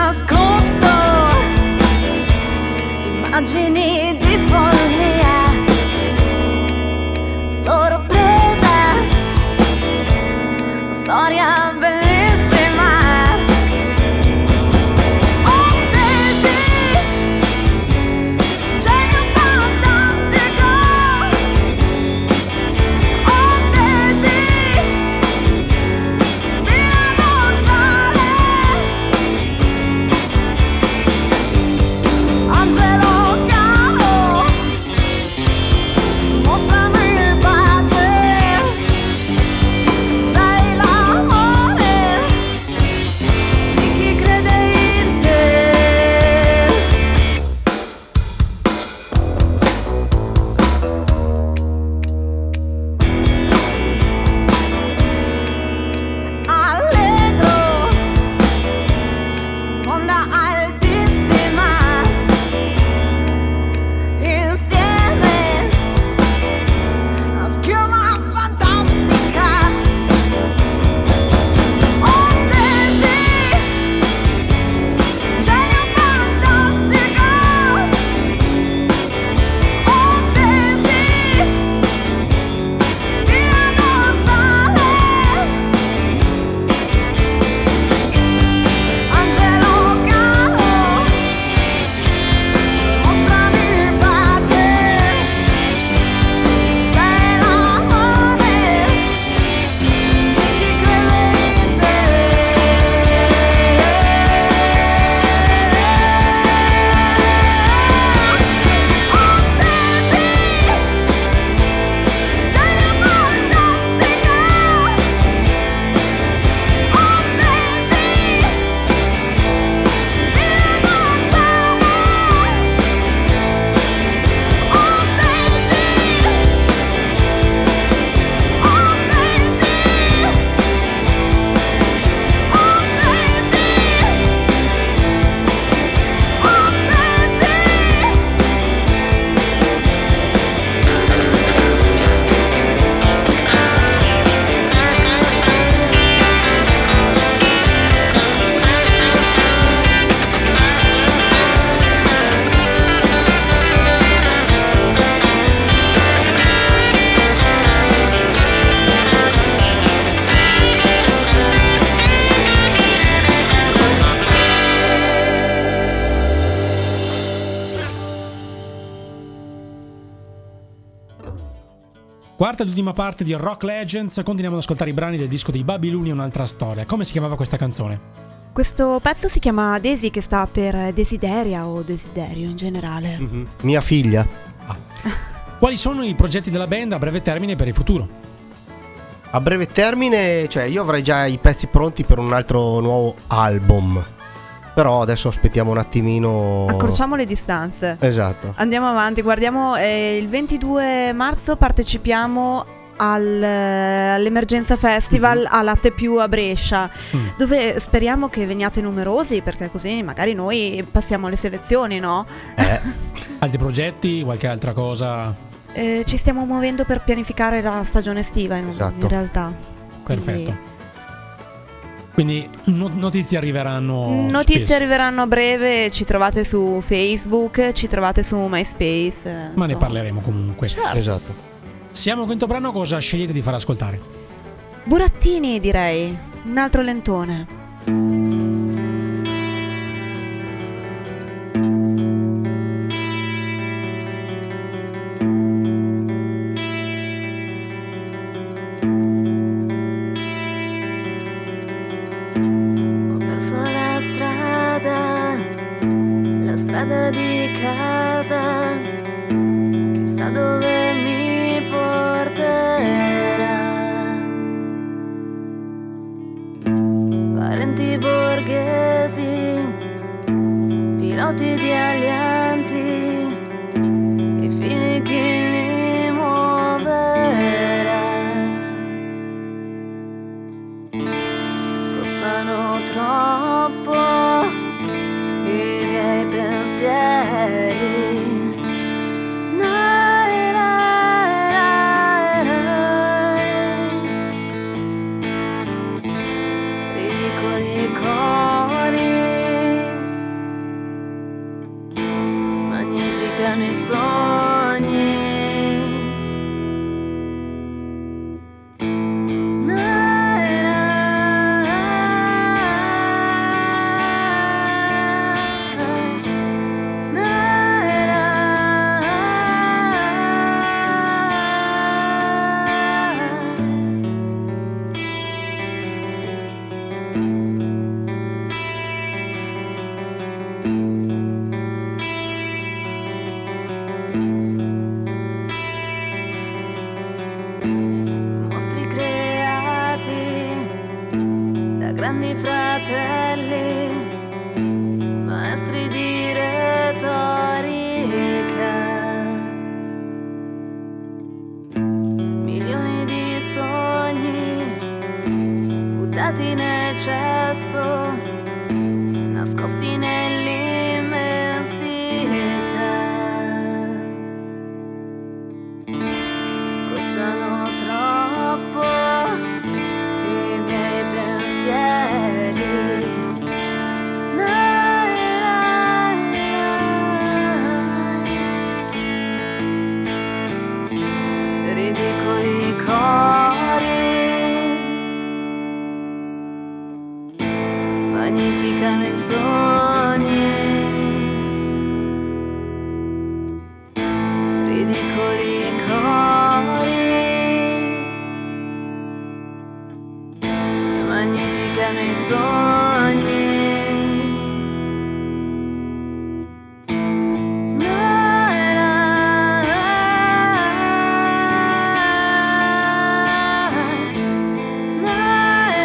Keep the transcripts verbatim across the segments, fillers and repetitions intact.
nascosto immagini di follia, sorpresa, storia bellissima. Offesi, genio fantastico. Offesi, spina dorsale. Angelo caro, mostrami pace. Sei l'amore di chi crede in te. Allegro su fonda altissima, insieme a schiuma fantastica. Offesi, genio fantastico. Offesi, spina dorsale. Angelo caro, mostrami pace. Sei l'amore di chi crede in te. Offesi, genio fantastico. Offesi, spina dorsale. Quarta ed ultima parte di Rock Legends, continuiamo ad ascoltare i brani del disco dei Babiluni, un'altra storia. Come si chiamava questa canzone? Questo pezzo si chiama Desi, che sta per desideria o desiderio in generale. Mhm. Mia figlia. Quali sono i progetti della band a breve termine per il futuro? A breve termine, cioè io avrei già i pezzi pronti per un altro nuovo album. Però adesso aspettiamo un attimino. Accorciamo le distanze. Esatto. Andiamo avanti, guardiamo, eh, il ventidue marzo partecipiamo al, all'Emergenza Festival a Latte Più a Brescia, Mm. dove speriamo che veniate numerosi, perché così magari noi passiamo le selezioni, no? Eh, Altri progetti, qualche altra cosa? Eh, ci stiamo muovendo per pianificare la stagione estiva in, Esatto. in realtà. Quindi- Perfetto. Quindi no- notizie arriveranno Notizie spesso. arriveranno a breve, ci trovate su Facebook, ci trovate su MySpace. eh, Ma ne insomma. parleremo comunque. Certo. esatto. Siamo al quinto brano, cosa scegliete di far ascoltare? Burattini, direi, un altro lentone. Ho perso la strada, la strada di casa, chissà dove mi porterà. Parenti borghesi, piloti di alianti, e fine chi li muoverà. Costano troppo i miei pensieri, fratelli, maestri di retorica, milioni di sogni buttati nel cesso, nascosti nell'immensità. Costano troppo i miei pensieri. Nai, nai, nai. Ridicoli cori magnificano i sogni. Ridicoli cori magnificano i sogni. Nai, nai, nai,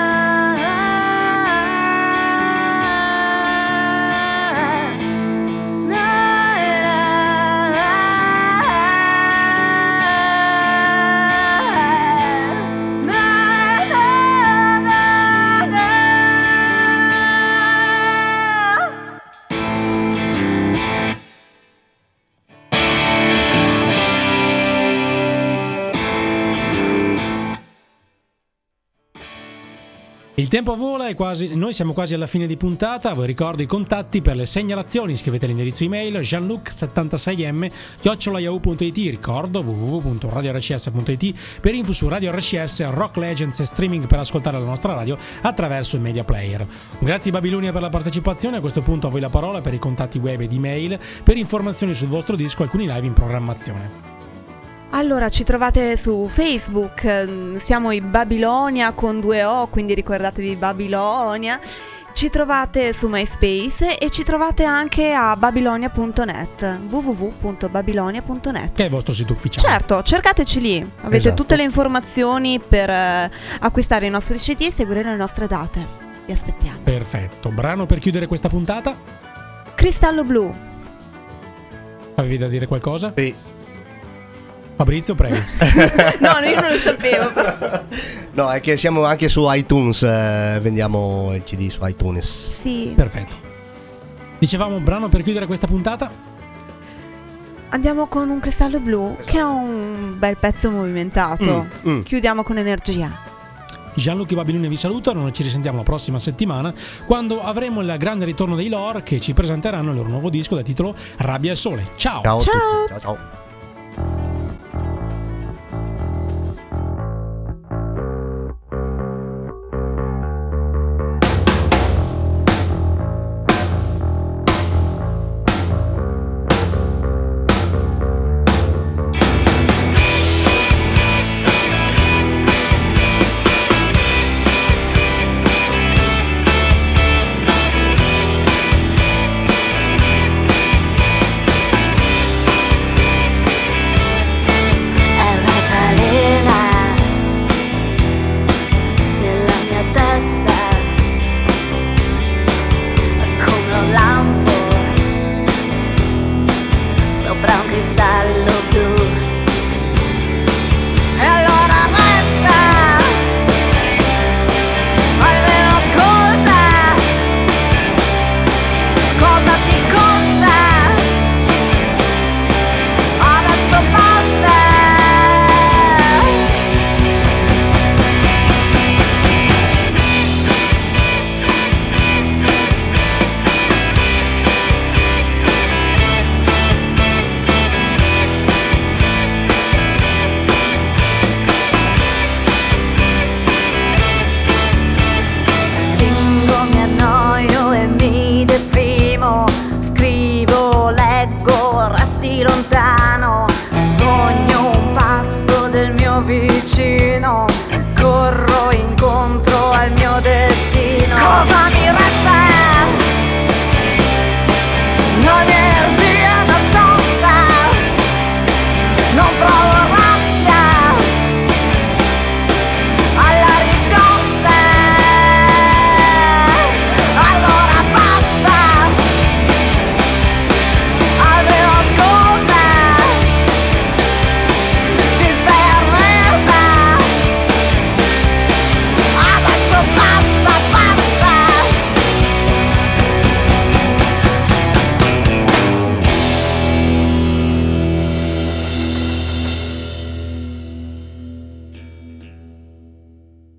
Il tempo vola e quasi, noi siamo quasi alla fine di puntata. Vi ricordo i contatti per le segnalazioni. Scrivete all'indirizzo email gianluc settantasei m chiocciola yahoo punto it. Ricordo w w w punto radio r c s punto it per info su Radio R C S, Rock Legends e streaming per ascoltare la nostra radio attraverso il media player. Grazie Babilonia per la partecipazione. A questo punto a voi la parola per i contatti web ed email per informazioni sul vostro disco e alcuni live in programmazione. Allora, ci trovate su Facebook, siamo i Babilonia con due O, quindi ricordatevi Babilonia. Ci trovate su MySpace e ci trovate anche a babilonia punto net, w w w punto babilonia punto net. Che è il vostro sito ufficiale. Certo, cercateci lì, avete Esatto. tutte le informazioni per eh, acquistare i nostri C D e seguire le nostre date. Vi aspettiamo. Perfetto, brano per chiudere questa puntata? Cristallo blu. Avevi da dire qualcosa? Sì. Fabrizio, prego. No, io non lo sapevo. Però. No, è che siamo anche su iTunes, eh, vendiamo il C D su iTunes. Sì. Perfetto. Dicevamo brano per chiudere questa puntata? Andiamo con un cristallo blu che è un bel pezzo movimentato. Mm, mm. Chiudiamo con energia. Gianluca Babilonia vi salutano, noi ci risentiamo la prossima settimana quando avremo il grande ritorno dei Lore che ci presenteranno il loro nuovo disco dal titolo Rabbia e Sole. Ciao! Ciao a Ciao. tutti. Ciao ciao.